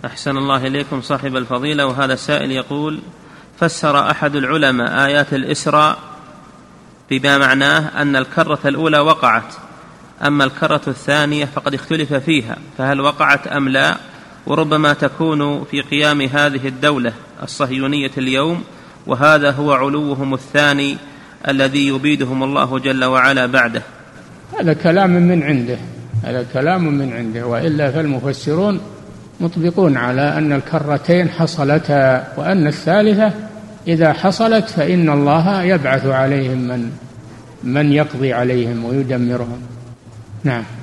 أحسن الله إليكم صاحب الفضيلة. وهذا السائل يقول: فسر أحد العلماء آيات الإسراء بما معناه أن الكرة الأولى وقعت، أما الكرة الثانية فقد اختلف فيها، فهل وقعت أم لا؟ وربما تكون في قيام هذه الدولة الصهيونية اليوم، وهذا هو علوهم الثاني الذي يبيدهم الله جل وعلا بعده. هذا كلام من عنده، وإلا فالمفسرون مطبقون على أن الكرتين حصلتا، وأن الثالثة إذا حصلت فإن الله يبعث عليهم من يقضي عليهم ويدمرهم. نعم.